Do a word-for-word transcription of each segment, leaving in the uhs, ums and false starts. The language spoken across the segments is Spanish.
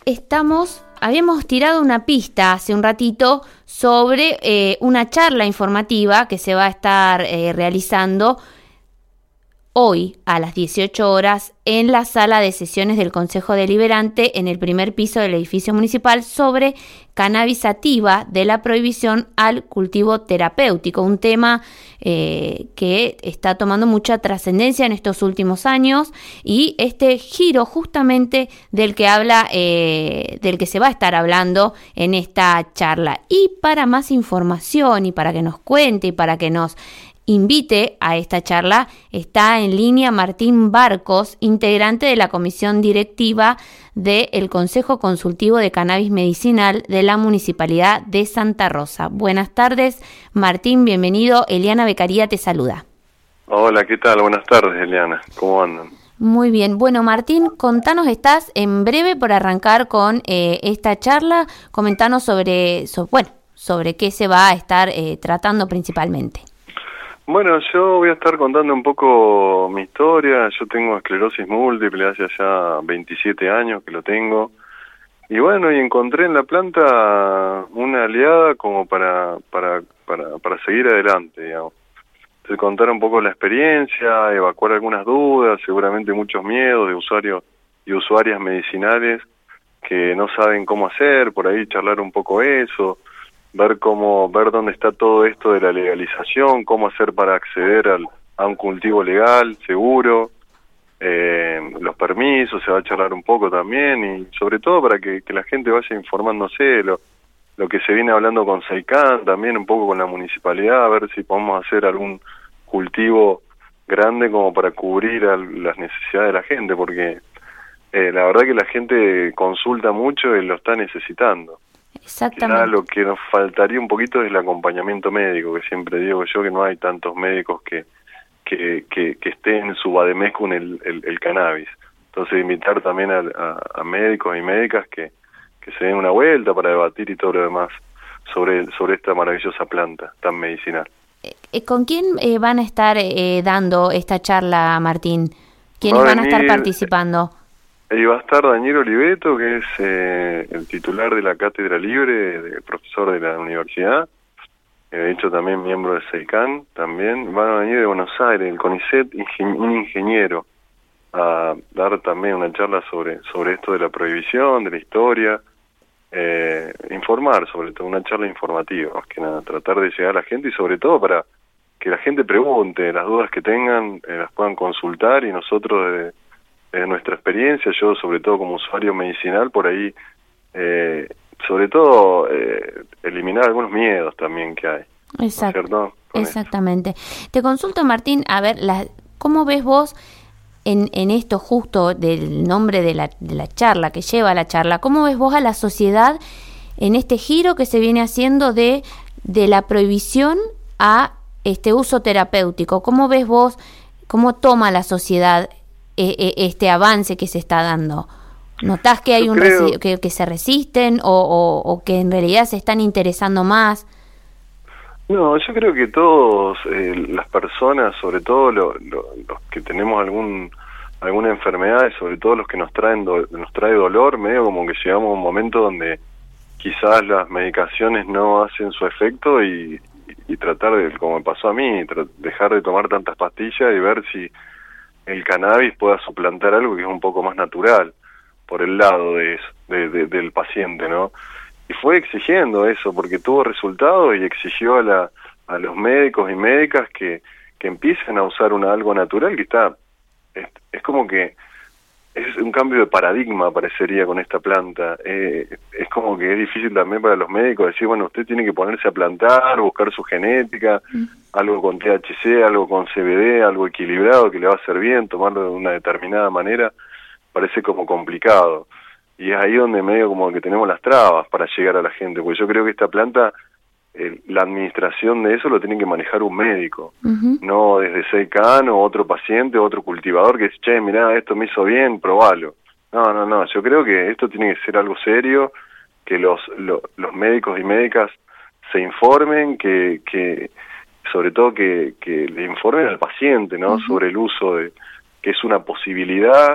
estamos, habíamos tirado una pista hace un ratito sobre eh, una charla informativa que se va a estar eh, realizando hoy a las dieciocho horas en la sala de sesiones del Consejo Deliberante en el primer piso del edificio municipal sobre cannabis sativa, de la prohibición al cultivo terapéutico, un tema eh, que está tomando mucha trascendencia en estos últimos años, y este giro justamente del que habla, eh, del que se va a estar hablando en esta charla. Y para más información y para que nos cuente y para que nos invite a esta charla, está en línea Martín Barcos, integrante de la comisión directiva del Consejo Consultivo de Cannabis Medicinal de la Municipalidad de Santa Rosa. Buenas tardes, Martín, bienvenido. Eliana Beccaria te saluda. Hola, ¿qué tal? Buenas tardes, Eliana. ¿Cómo andan? Muy bien. Bueno, Martín, contanos, estás en breve por arrancar con eh, esta charla. Comentanos sobre, so, bueno, sobre qué se va a estar eh, tratando principalmente. Bueno, yo voy a estar contando un poco mi historia. Yo tengo esclerosis múltiple hace ya veintisiete años que lo tengo. Y bueno, y encontré en la planta una aliada como para para para, para seguir adelante, digamos. Entonces, contar un poco la experiencia, evacuar algunas dudas, seguramente muchos miedos de usuarios y usuarias medicinales que no saben cómo hacer, por ahí charlar un poco eso. Ver cómo, ver dónde está todo esto de la legalización, cómo hacer para acceder al, a un cultivo legal, seguro, eh, los permisos, se va a charlar un poco también, y sobre todo para que, que la gente vaya informándose, lo, lo que se viene hablando con SEICAN, también un poco con la municipalidad, a ver si podemos hacer algún cultivo grande como para cubrir a las necesidades de la gente, porque eh, la verdad que la gente consulta mucho y lo está necesitando. Exactamente. Quizá lo que nos faltaría un poquito es el acompañamiento médico, que siempre digo yo que no hay tantos médicos que que, que, que estén en su vademecum el, el, el cannabis. Entonces invitar también a, a, a médicos y médicas que, que se den una vuelta para debatir y todo lo demás sobre, sobre esta maravillosa planta tan medicinal. ¿Con quién eh, van a estar eh, dando esta charla, Martín? ¿Quiénes van a estar participando? Y va a estar Daniel Oliveto, que es eh, el titular de la Cátedra Libre, de, profesor de la universidad, eh, de hecho también miembro de SEICAN, también. Van a venir de Buenos Aires, el CONICET, ingen un ingeniero, a dar también una charla sobre sobre esto de la prohibición, de la historia, eh, informar sobre todo, una charla informativa, más que nada, tratar de llegar a la gente y sobre todo para que la gente pregunte, las dudas que tengan, eh, las puedan consultar y nosotros desde de nuestra experiencia, yo sobre todo como usuario medicinal, por ahí, eh, sobre todo, eh, eliminar algunos miedos también que hay. Exacto. ¿No es cierto? Con Exactamente. Esto. Te consulto, Martín, a ver, la, ¿cómo ves vos en, en esto justo del nombre de la, de la charla, que lleva la charla, cómo ves vos a la sociedad en este giro que se viene haciendo de, de la prohibición a este uso terapéutico? ¿Cómo ves vos, cómo toma la sociedad este avance que se está dando? ¿Notás que hay Yo un creo... resi- que, que se resisten o, o, o que en realidad se están interesando más? No, yo creo que todos, eh, las personas, sobre todo lo, lo, los que tenemos algún alguna enfermedad, sobre todo los que nos traen do, nos trae dolor, medio como que llegamos a un momento donde quizás las medicaciones no hacen su efecto y, y, y tratar de, como me pasó a mí, dejar de tomar tantas pastillas y ver si el cannabis pueda suplantar algo que es un poco más natural por el lado de eso, de, de, del paciente, ¿no? Y fue exigiendo eso porque tuvo resultados y exigió a la a los médicos y médicas que, que empiecen a usar una algo natural que está es, es como que es un cambio de paradigma, parecería, con esta planta. Eh, es como que es difícil también para los médicos decir, bueno, usted tiene que ponerse a plantar, buscar su genética, mm. algo con T H C, algo con C B D, algo equilibrado que le va a hacer bien, tomarlo de una determinada manera, parece como complicado. Y es ahí donde medio como que tenemos las trabas para llegar a la gente, porque yo creo que esta planta, eh, la administración de eso lo tiene que manejar un médico, uh-huh. no desde SEICAN o otro paciente o otro cultivador que dice, che, mirá, esto me hizo bien, probalo. No, no, no, yo creo que esto tiene que ser algo serio, que los lo, los médicos y médicas se informen, que que sobre todo que, que le informen al paciente, ¿no? Uh-huh. Sobre el uso de, que es una posibilidad,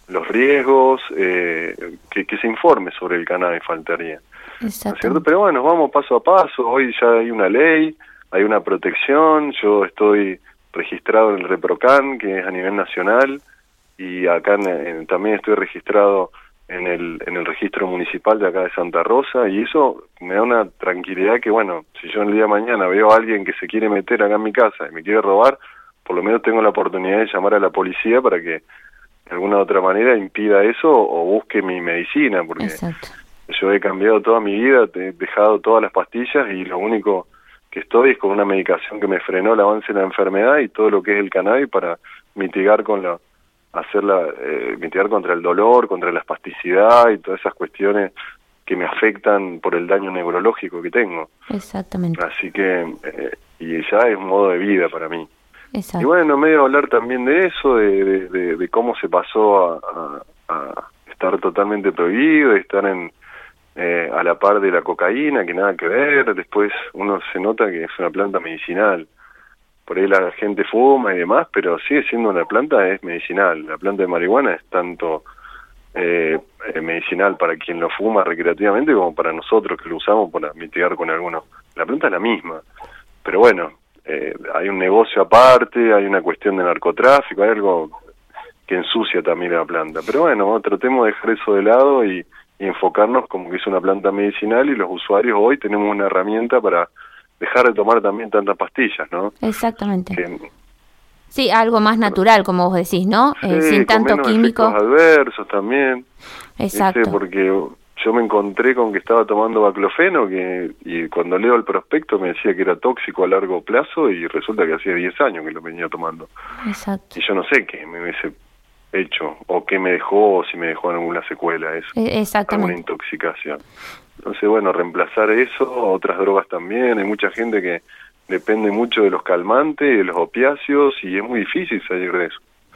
los riesgos, eh, que, que se informe sobre el cannabis, faltaría. ¿No es cierto? Pero bueno, vamos paso a paso. Hoy ya hay una ley, hay una protección. Yo estoy registrado en el ReproCan, que es a nivel nacional, y acá en, en, también estoy registrado en el en el registro municipal de acá de Santa Rosa, y eso me da una tranquilidad que, bueno, si yo el día de mañana veo a alguien que se quiere meter acá en mi casa y me quiere robar, por lo menos tengo la oportunidad de llamar a la policía para que de alguna u otra manera impida eso o busque mi medicina, porque Exacto. yo he cambiado toda mi vida, he dejado todas las pastillas y lo único que estoy es con una medicación que me frenó el avance de la enfermedad y todo lo que es el cannabis para mitigar con la hacerla eh, mitigar contra el dolor, contra la espasticidad y todas esas cuestiones que me afectan por el daño neurológico que tengo. Exactamente. Así que, eh, y ya es un modo de vida para mí. Exacto. Y bueno, medio hablar también de eso, de, de, de, de cómo se pasó a, a, a estar totalmente prohibido, de estar en eh, a la par de la cocaína, que nada que ver. Después uno se nota que es una planta medicinal. Por ahí la gente fuma y demás, pero sigue siendo una planta, es medicinal. La planta de marihuana es tanto eh, eh, medicinal para quien lo fuma recreativamente como para nosotros que lo usamos para mitigar con algunos. La planta es la misma, pero bueno, eh, hay un negocio aparte, hay una cuestión de narcotráfico, hay algo que ensucia también la planta. Pero bueno, bueno tratemos de dejar eso de lado y, y enfocarnos como que es una planta medicinal, y los usuarios hoy tenemos una herramienta para dejar de tomar también tantas pastillas, ¿no? Exactamente. Que, sí, algo más natural, como vos decís, ¿no? Sí, eh, sin tanto con menos químico. Efectos adversos también. Exacto. ¿Viste? Porque yo me encontré con que estaba tomando baclofeno, que y cuando leo el prospecto me decía que era tóxico a largo plazo, y resulta que hacía diez años que lo venía tomando. Exacto. Y yo no sé qué me hubiese hecho, o qué me dejó, o si me dejó en alguna secuela eso. Exactamente. Alguna intoxicación. Entonces, bueno, reemplazar eso, otras drogas también. Hay mucha gente que depende mucho de los calmantes, de los opiáceos, y es muy difícil salir de eso.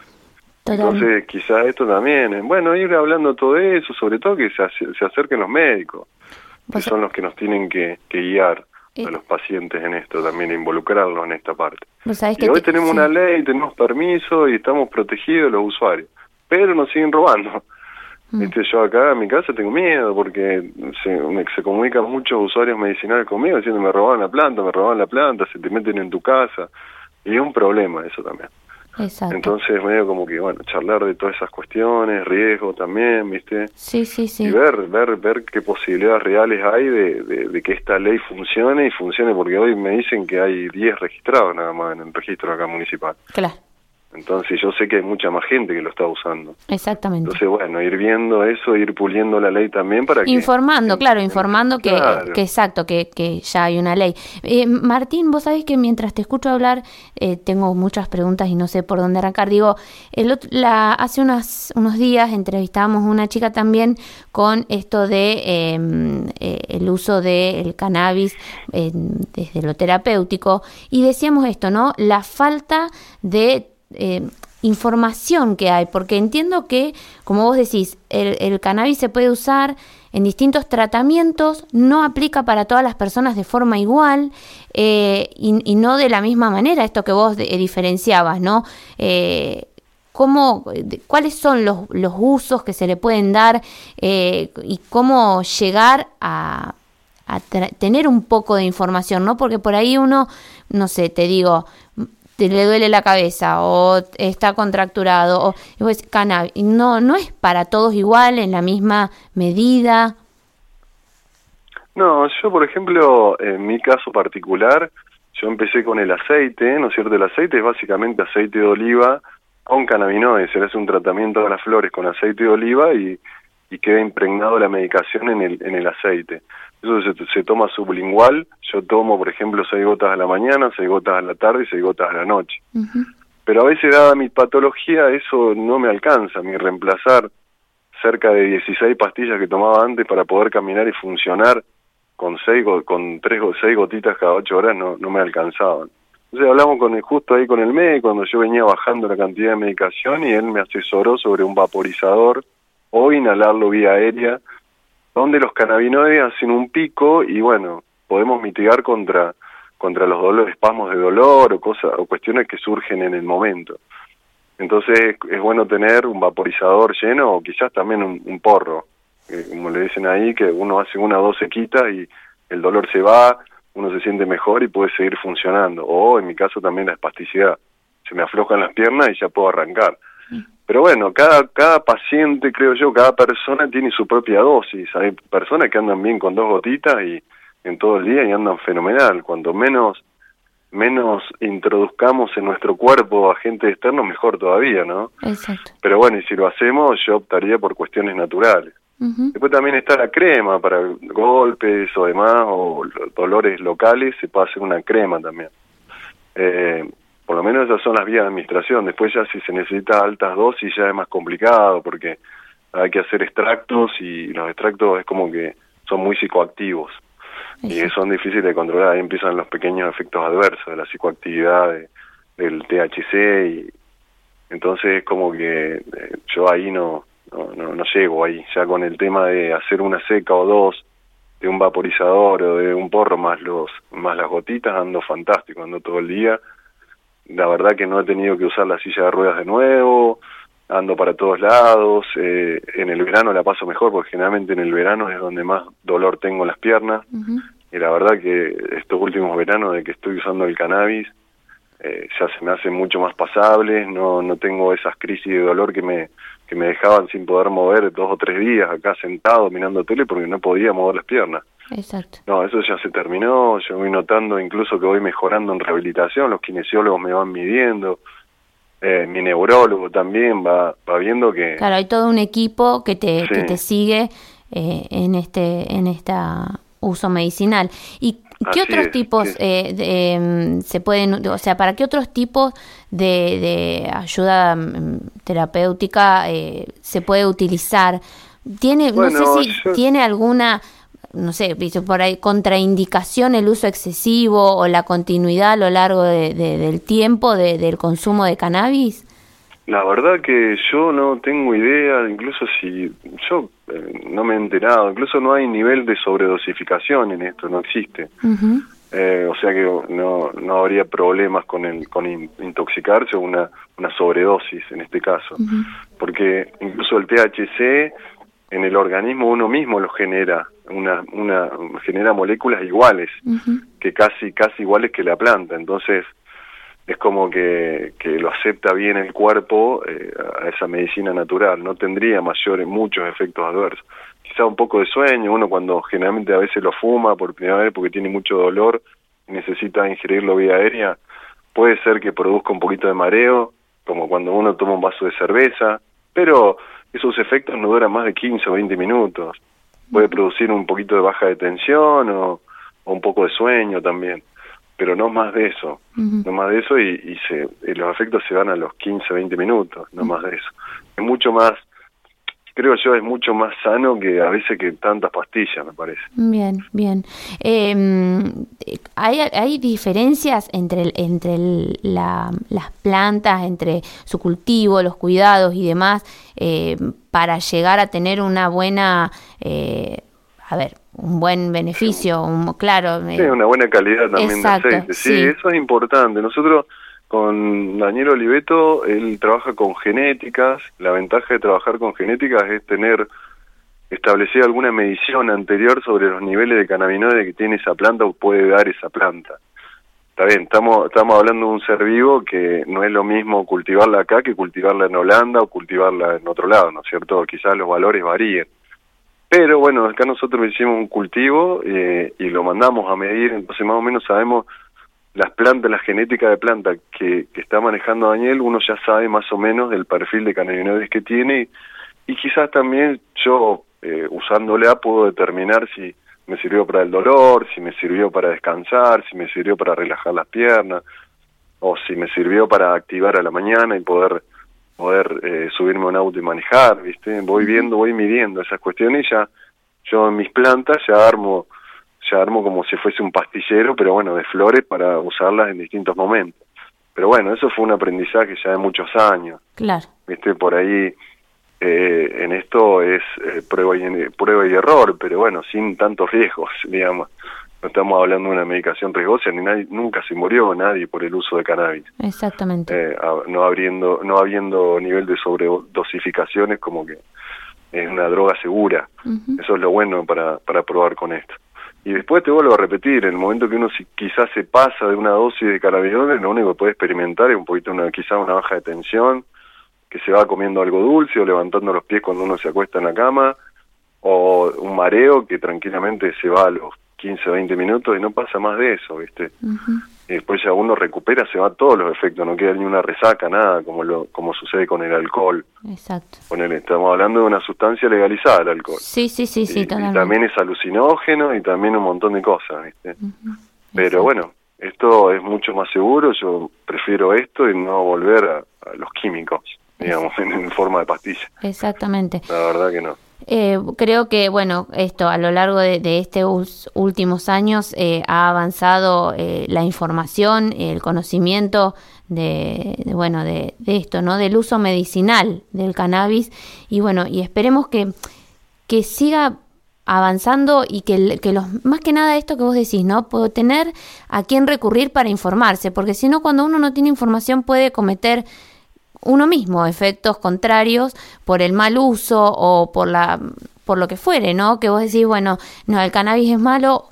Total. Entonces, quizás esto también, bueno, ir hablando todo eso, sobre todo que se, se acerquen los médicos, que son los que nos tienen que, que guiar a los pacientes en esto, también involucrarlos en esta parte. Y hoy te, tenemos sí. una ley, tenemos permiso y estamos protegidos los usuarios, pero nos siguen robando. Viste, yo acá en mi casa tengo miedo porque se, me, se comunican muchos usuarios medicinales conmigo diciendo me robaron la planta, me robaron la planta, se te meten en tu casa, y es un problema eso también. Exacto. Entonces medio como que, bueno, charlar de todas esas cuestiones, riesgo también, ¿viste? Sí, sí, sí. Y ver, ver, ver qué posibilidades reales hay de, de, de que esta ley funcione y funcione, porque hoy me dicen que hay diez registrados nada más en el registro acá municipal. Claro. Entonces yo sé que hay mucha más gente que lo está usando. Exactamente. Entonces, bueno, ir viendo eso, ir puliendo la ley también para que... Informando, claro, informando que, claro. que exacto, que, que ya hay una ley. Eh, Martín, vos sabés que mientras te escucho hablar, eh, tengo muchas preguntas y no sé por dónde arrancar. Digo, el otro, la, hace unas, unos días entrevistábamos a una chica también con esto de eh, eh, el uso del cannabis eh, desde lo terapéutico, y decíamos esto, ¿no? La falta de... Eh, información que hay, porque entiendo que, como vos decís, el, el cannabis se puede usar en distintos tratamientos, no aplica para todas las personas de forma igual eh, y, y no de la misma manera, esto que vos de, eh, diferenciabas, ¿no? Eh, ¿Cómo, cuáles son los, los usos que se le pueden dar eh, y cómo llegar a, a tra- tener un poco de información, ¿no? Porque por ahí uno, no sé, te digo... te le duele la cabeza o está contracturado o pues, cannabis, no no es para todos igual en la misma medida. No, yo por ejemplo, en mi caso particular, yo empecé con el aceite, ¿no es cierto? El aceite es básicamente aceite de oliva con cannabinoides, se le hace un tratamiento a las flores con aceite de oliva y, y queda impregnado la medicación en el en el aceite. Eso se, se toma sublingual. Yo tomo, por ejemplo, seis gotas a la mañana, seis gotas a la tarde y seis gotas a la noche. Uh-huh. Pero a veces, dada mi patología, eso no me alcanza. Mi reemplazar cerca de dieciséis pastillas que tomaba antes para poder caminar y funcionar con seis, con tres o seis gotitas cada ocho horas no, no me alcanzaban. Entonces hablamos con el, justo ahí con el médico cuando yo venía bajando la cantidad de medicación, y él me asesoró sobre un vaporizador o inhalarlo vía aérea, donde los cannabinoides hacen un pico y bueno, podemos mitigar contra contra los dolores, espasmos de dolor o cosas o cuestiones que surgen en el momento. Entonces es bueno tener un vaporizador lleno o quizás también un, un porro, eh, como le dicen ahí, que uno hace una o dos sequitas y el dolor se va, uno se siente mejor y puede seguir funcionando. O en mi caso también la espasticidad, se me aflojan las piernas y ya puedo arrancar. Pero bueno, cada cada paciente, creo yo, cada persona tiene su propia dosis. Hay personas que andan bien con dos gotitas y en todo el día y andan fenomenal. Cuanto menos menos introduzcamos en nuestro cuerpo agentes externos, mejor todavía, ¿no? Exacto. Pero bueno, y si lo hacemos, yo optaría por cuestiones naturales. Uh-huh. Después también está la crema para golpes o demás, o dolores locales, se puede hacer una crema también. Eh, por lo menos esas son las vías de administración. Después ya si se necesita altas dosis ya es más complicado, porque hay que hacer extractos y los extractos es como que son muy psicoactivos. Y son difíciles de controlar. Ahí empiezan los pequeños efectos adversos de la psicoactividad de, del T H C y entonces como que eh, yo ahí no, no no no llego ahí. Ya con el tema de hacer una seca o dos de un vaporizador o de un porro más los más las gotitas, ando fantástico, ando todo el día. La verdad que no he tenido que usar la silla de ruedas de nuevo, ando para todos lados. Eh, en el verano la paso mejor porque generalmente en el verano es donde más dolor tengo en las piernas. Uh-huh. Y la verdad que estos últimos veranos de que estoy usando el cannabis eh, ya se me hacen mucho más pasables, no no tengo esas crisis de dolor que me que me dejaban sin poder mover dos o tres días acá sentado mirando tele porque no podía mover las piernas. Exacto. No, eso ya se terminó, yo voy notando incluso que voy mejorando en rehabilitación, los kinesiólogos me van midiendo. Eh, mi neurólogo también va va viendo que... Claro, hay todo un equipo que te, sí. que te sigue eh, en este en esta uso medicinal. ¿Y qué Así otros es, tipos sí. eh, de, eh, se pueden, o sea, para qué otros tipos de, de ayuda terapéutica eh, se puede utilizar? Tiene, bueno, no sé si yo... tiene alguna... no sé, por ahí contraindicación el uso excesivo o la continuidad a lo largo de, de, del tiempo de, del consumo de cannabis? La verdad que yo no tengo idea, incluso si yo eh, no me he enterado, incluso no hay nivel de sobredosificación en esto, no existe. Uh-huh. Eh, o sea que no no habría problemas con el con in, intoxicarse o una, una sobredosis en este caso. Uh-huh. Porque incluso el T H C en el organismo uno mismo lo genera, una una genera moléculas iguales, uh-huh. que casi casi iguales que la planta, entonces es como que, que lo acepta bien el cuerpo eh, a esa medicina natural, no tendría mayores, muchos efectos adversos. Quizá un poco de sueño, uno cuando generalmente a veces lo fuma por primera vez porque tiene mucho dolor y necesita ingerirlo vía aérea, puede ser que produzca un poquito de mareo, como cuando uno toma un vaso de cerveza, pero esos efectos no duran más de quince o veinte minutos. Puede producir un poquito de baja de tensión o, o un poco de sueño también, pero no más de eso, uh-huh. no más de eso y, y, se, y los efectos se van a los quince o veinte minutos, no uh-huh. más de eso. Es mucho más, creo yo, es mucho más sano que a veces que tantas pastillas, me parece. Bien, bien. Eh, ¿hay, ¿Hay diferencias entre, el, entre el, la, las plantas, entre su cultivo, los cuidados y demás, eh, para llegar a tener una buena, eh, a ver, un buen beneficio, un, claro. Sí, una buena calidad también exacto, de aceite. Sí, sí, eso es importante. Nosotros con Daniel Oliveto, él trabaja con genéticas. La ventaja de trabajar con genéticas es tener establecida alguna medición anterior sobre los niveles de cannabinoides que tiene esa planta o puede dar esa planta. Está bien, estamos estamos hablando de un ser vivo que no es lo mismo cultivarla acá que cultivarla en Holanda o cultivarla en otro lado, ¿no es cierto? Quizás los valores varíen. Pero bueno, acá nosotros hicimos un cultivo eh, y lo mandamos a medir, entonces más o menos sabemos las plantas, la genética de planta que, que está manejando Daniel, uno ya sabe más o menos del perfil de cannabinoides que tiene y, y quizás también yo eh, usándola puedo determinar si me sirvió para el dolor, si me sirvió para descansar, si me sirvió para relajar las piernas o si me sirvió para activar a la mañana y poder poder eh, subirme a un auto y manejar, ¿viste? Voy viendo, voy midiendo esas cuestiones y ya yo en mis plantas ya armo ya armo como si fuese un pastillero, pero bueno, de flores para usarlas en distintos momentos. Pero bueno, eso fue un aprendizaje ya de muchos años. Claro. ¿Viste? Por ahí eh, en esto es eh, prueba y prueba y error, pero bueno, sin tantos riesgos, digamos. no estamos hablando de una medicación riesgosa, ni nadie, nunca se murió nadie por el uso de cannabis. Exactamente. Eh, no habiendo, no habiendo nivel de sobredosificaciones, como que es una droga segura. Uh-huh. Eso es lo bueno para, para probar con esto. Y después te vuelvo a repetir, en el momento que uno si, quizás se pasa de una dosis de cannabinoides, lo único que puede experimentar es un poquito, una, quizás una baja de tensión, que se va comiendo algo dulce o levantando los pies cuando uno se acuesta en la cama, o un mareo que tranquilamente se va a los quince, veinte minutos y no pasa más de eso, ¿viste? Uh-huh. Y después ya uno recupera, se va todos los efectos, no queda ni una resaca, nada, como lo como sucede con el alcohol. Exacto. Con el, estamos hablando de una sustancia legalizada, el alcohol. Sí, sí, sí, sí, y, totalmente. Y también es alucinógeno y también un montón de cosas, ¿viste? Uh-huh. Pero Exacto. Bueno, esto es mucho más seguro, yo prefiero esto y no volver a, a los químicos, digamos, en, en forma de pastilla. Exactamente. La verdad que no. Eh, creo que, bueno, esto a lo largo de, de estos últimos años eh, ha avanzado eh, la información, el conocimiento de, de bueno, de, de esto, ¿no? Del uso medicinal del cannabis y bueno, y esperemos que, que siga avanzando y que, que los, más que nada esto que vos decís, ¿no? Puedo tener a quién recurrir para informarse, porque si no, cuando uno no tiene información puede cometer uno mismo efectos contrarios por el mal uso o por la por lo que fuere, ¿no? Que vos decís, bueno, no, el cannabis es malo,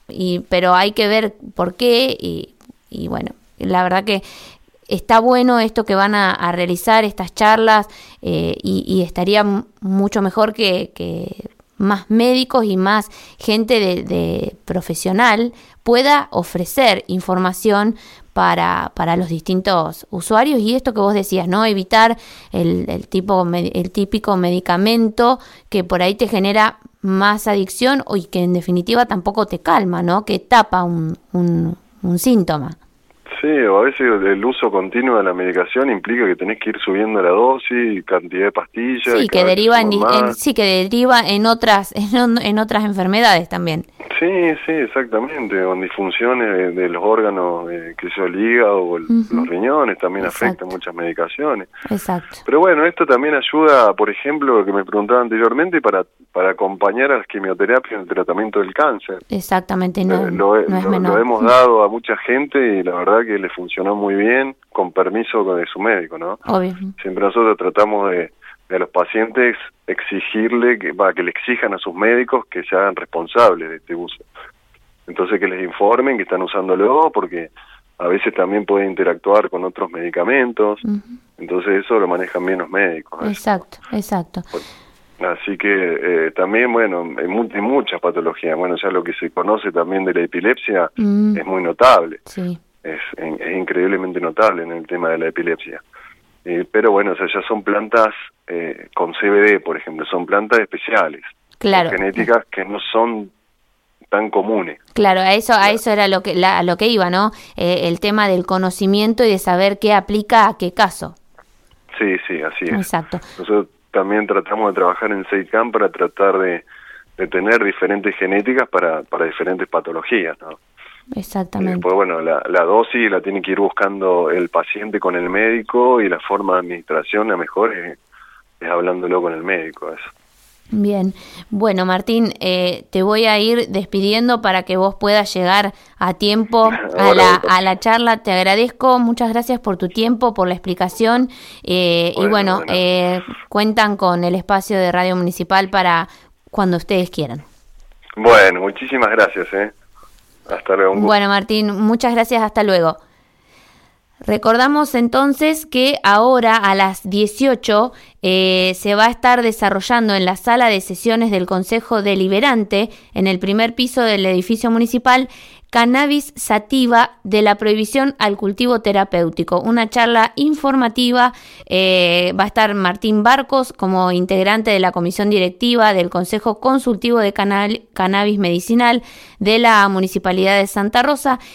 y pero hay que ver por qué y, y bueno, la verdad que está bueno esto que van a, a realizar, estas charlas, eh, y, y estaría m- mucho mejor que, que más médicos y más gente de, de profesional pueda ofrecer información para para los distintos usuarios y esto que vos decías, ¿no? Evitar el, el tipo el típico medicamento que por ahí te genera más adicción y que en definitiva tampoco te calma, ¿no? Que tapa un, un, un síntoma. Sí, o a veces el uso continuo de la medicación implica que tenés que ir subiendo la dosis, cantidad de pastillas. Sí, que deriva en, en sí que deriva en otras en, en otras enfermedades también. Sí, sí, exactamente, con disfunciones de, de los órganos, eh, que sea el hígado o el, uh-huh. los riñones también Exacto. afectan muchas medicaciones. Exacto. Pero bueno, esto también ayuda, por ejemplo, lo que me preguntaba anteriormente, para para acompañar a las quimioterapias en el tratamiento del cáncer. Exactamente, no, eh, lo, no es lo, menor. Lo hemos dado a mucha gente y la verdad que le funcionó muy bien, con permiso de su médico, ¿no? Obvio. Siempre nosotros tratamos de, de a los pacientes exigirle, que, va, que le exijan a sus médicos que se hagan responsables de este uso. Entonces que les informen que están usándolo, porque a veces también puede interactuar con otros medicamentos, uh-huh. entonces eso lo manejan bien los médicos, ¿no? Exacto, exacto. Así que eh, también, bueno, hay, mu- hay muchas patologías. Bueno, ya lo que se conoce también de la epilepsia mm. es muy notable. Sí. Es, es increíblemente notable en el tema de la epilepsia. Eh, pero bueno, o sea, ya son plantas eh, con C B D, por ejemplo, son plantas especiales. Claro. Genéticas que no son tan comunes. Claro, a eso, a eso era lo que, la, a lo que iba, ¿no? Eh, el tema del conocimiento y de saber qué aplica a qué caso. Sí, sí, así es. Exacto. Nosotros también tratamos de trabajar en SEICAM para tratar de, de tener diferentes genéticas para, para diferentes patologías, ¿no? Exactamente. Y después, bueno, la, la dosis la tiene que ir buscando el paciente con el médico y la forma de administración, la mejor es, es hablándolo con el médico, eso. Bien, bueno Martín, eh, te voy a ir despidiendo para que vos puedas llegar a tiempo a la, a la charla. Te agradezco, muchas gracias por tu tiempo, por la explicación, eh, bueno, y bueno, bueno. Eh, cuentan con el espacio de Radio Municipal para cuando ustedes quieran. Bueno, muchísimas gracias, ¿eh? Hasta luego. Bueno Martín, muchas gracias, hasta luego. Recordamos entonces que ahora a las dieciocho eh, se va a estar desarrollando en la sala de sesiones del Consejo Deliberante, en el primer piso del edificio municipal, Cannabis Sativa, de la prohibición al cultivo terapéutico. Una charla informativa, eh, va a estar Martín Barcos como integrante de la comisión directiva del Consejo Consultivo de Canal- Cannabis Medicinal de la Municipalidad de Santa Rosa